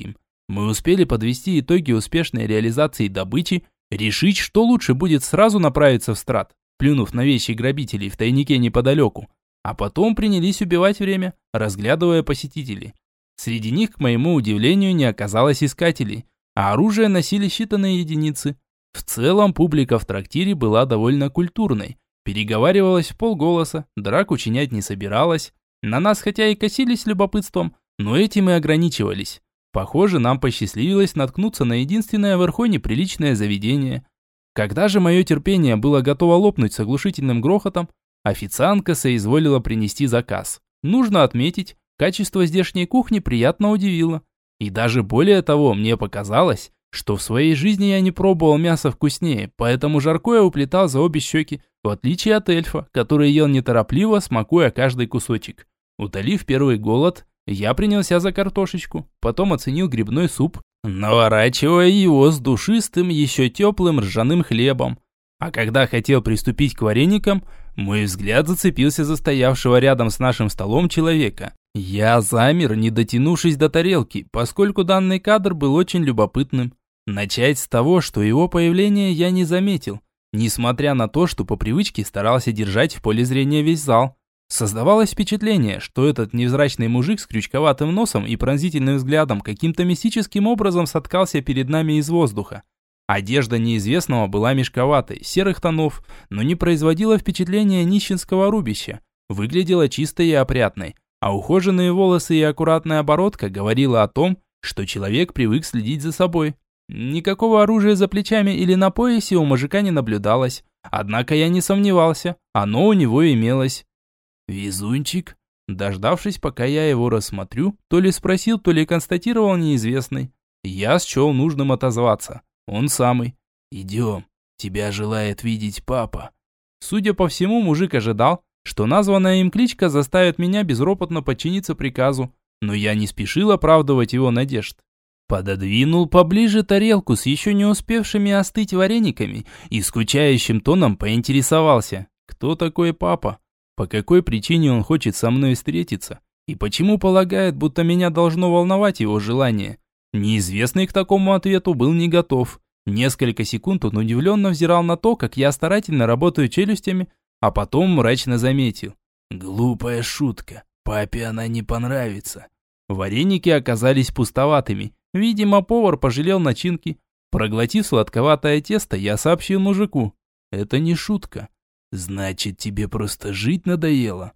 Мы успели подвести итоги успешной реализации добычи, решить, что лучше будет сразу направиться в страт, плюнув на вещи грабителей в тайнике неподалеку, а потом принялись убивать время, разглядывая посетителей. Среди них, к моему удивлению, не оказалось искателей, а оружие носили считанные единицы. В целом, публика в трактире была довольно культурной, переговаривалась в полголоса, драк учинять не собиралась. На нас хотя и косились любопытством, но этим и ограничивались. Похоже, нам посчастливилось наткнуться на единственное в Эрхоне приличное заведение. Когда же мое терпение было готово лопнуть с оглушительным грохотом, официантка соизволила принести заказ. Нужно отметить, качество здешней кухни приятно удивило. И даже более того, мне показалось, что в своей жизни я не пробовал мясо вкуснее, поэтому жарко я уплетал за обе щеки, в отличие от эльфа, который ел неторопливо, смакуя каждый кусочек. Утолив первый голод, я принялся за картошечку, потом оценил грибной суп, наворачивая его с душистым, еще теплым ржаным хлебом. А когда хотел приступить к вареникам, мой взгляд зацепился за стоявшего рядом с нашим столом человека. Я замер, не дотянувшись до тарелки, поскольку данный кадр был очень любопытным. Начать с того, что его появление я не заметил, несмотря на то, что по привычке старался держать в поле зрения весь зал. Создавалось впечатление, что этот невзрачный мужик с крючковатым носом и пронзительным взглядом каким-то мистическим образом соткался перед нами из воздуха. Одежда неизвестного была мешковатой, серых тонов, но не производила впечатления нищенского рубища. Выглядела чистой и опрятной, а ухоженные волосы и аккуратная оборотка говорила о том, что человек привык следить за собой. Никакого оружия за плечами или на поясе у мужика не наблюдалось, однако я не сомневался, оно у него имелось. «Везунчик?» Дождавшись, пока я его рассмотрю, то ли спросил, то ли констатировал неизвестный. Я счел нужным отозваться. Он самый. «Идем, тебя желает видеть папа». Судя по всему, мужик ожидал, что названная им кличка заставит меня безропотно подчиниться приказу, но я не спешил оправдывать его надежд. Пододвинул поближе тарелку с еще не успевшими остыть варениками и скучающим тоном поинтересовался, кто такой папа, по какой причине он хочет со мной встретиться и почему полагает, будто меня должно волновать его желание. Неизвестный к такому ответу был не готов. Несколько секунд он удивленно взирал на то, как я старательно работаю челюстями, а потом мрачно заметил. «Глупая шутка, папе она не понравится». Вареники оказались пустоватыми. Видимо, повар пожалел начинки. Проглотив сладковатое тесто, я сообщил мужику. «Это не шутка. Значит, тебе просто жить надоело».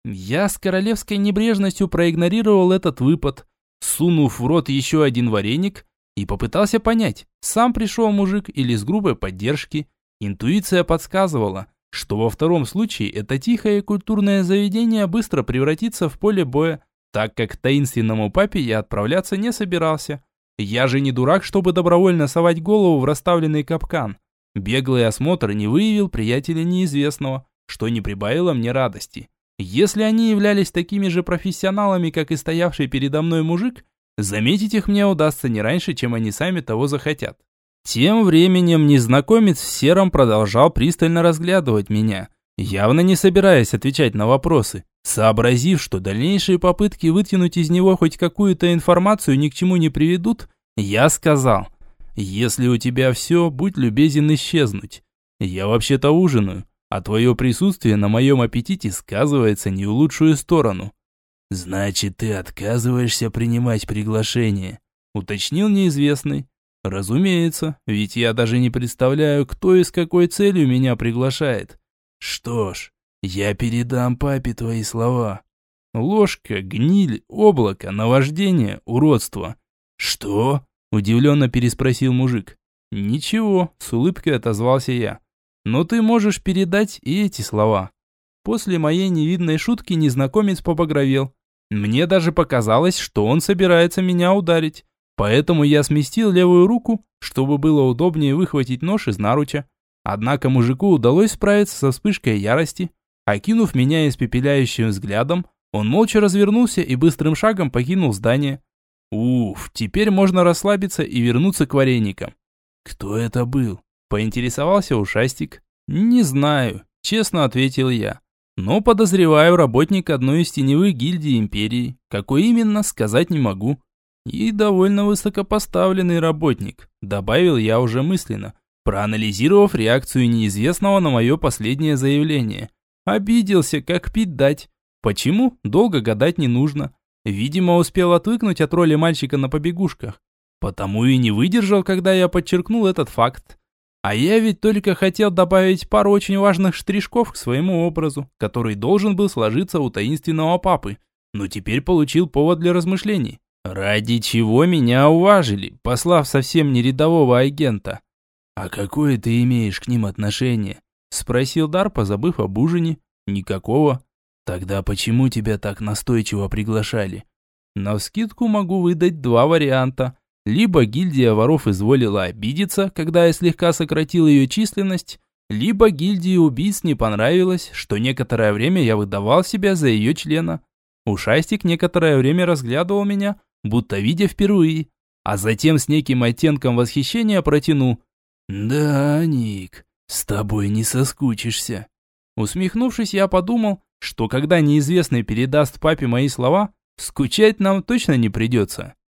Я с королевской небрежностью проигнорировал этот выпад, сунув в рот еще один вареник и попытался понять, сам пришел мужик или с грубой поддержки. Интуиция подсказывала, что во втором случае это тихое и культурное заведение быстро превратится в поле боя, так как к таинственному папе я отправляться не собирался. Я же не дурак, чтобы добровольно совать голову в расставленный капкан. Беглый осмотр не выявил приятеля неизвестного, что не прибавило мне радости. Если они являлись такими же профессионалами, как и стоявший передо мной мужик, заметить их мне удастся не раньше, чем они сами того захотят. Тем временем незнакомец в сером продолжал пристально разглядывать меня, явно не собираясь отвечать на вопросы. Сообразив, что дальнейшие попытки вытянуть из него хоть какую-то информацию ни к чему не приведут, я сказал: «Если у тебя все, будь любезен исчезнуть. Я вообще-то ужинаю, а твое присутствие на моем аппетите сказывается не в лучшую сторону». «Значит, ты отказываешься принимать приглашение?» – уточнил неизвестный. «Разумеется, ведь я даже не представляю, кто и с какой целью меня приглашает». «Что ж, я передам папе твои слова». Ложка, гниль, облако, наваждение, уродство. «Что?» – удивленно переспросил мужик. «Ничего», – с улыбкой отозвался я. «Но ты можешь передать и эти слова». После моей невидной шутки незнакомец побагровел. Мне даже показалось, что он собирается меня ударить. Поэтому я сместил левую руку, чтобы было удобнее выхватить нож из наруча. Однако мужику удалось справиться со вспышкой ярости. Окинув меня испепеляющим взглядом, он молча развернулся и быстрым шагом покинул здание. Уф, теперь можно расслабиться и вернуться к вареникам. «Кто это был?» – поинтересовался ушастик. «Не знаю», – честно ответил я. «Но подозреваю работник одной из теневых гильдий империи. Какой именно, сказать не могу». И довольно высокопоставленный работник, добавил я уже мысленно, проанализировав реакцию неизвестного на мое последнее заявление. Обиделся, как пить дать. Почему? Долго гадать не нужно. Видимо, успел отвыкнуть от роли мальчика на побегушках. Потому и не выдержал, когда я подчеркнул этот факт. А я ведь только хотел добавить пару очень важных штришков к своему образу, который должен был сложиться у таинственного папы. Но теперь получил повод для размышлений. Ради чего меня уважили, послав совсем не рядового агента? «А какое ты имеешь к ним отношение?» Спросил Дар, позабыв об ужине. «Никакого». «Тогда почему тебя так настойчиво приглашали?» «Навскидку могу выдать два варианта. Либо гильдия воров изволила обидеться, когда я слегка сократил ее численность, либо гильдии убийц не понравилось, что некоторое время я выдавал себя за ее члена. Ушастик некоторое время разглядывал меня, будто видя впервые, а затем с неким оттенком восхищения протянул: «Да, Ник, с тобой не соскучишься». Усмехнувшись, я подумал, что когда неизвестный передаст папе мои слова, скучать нам точно не придется.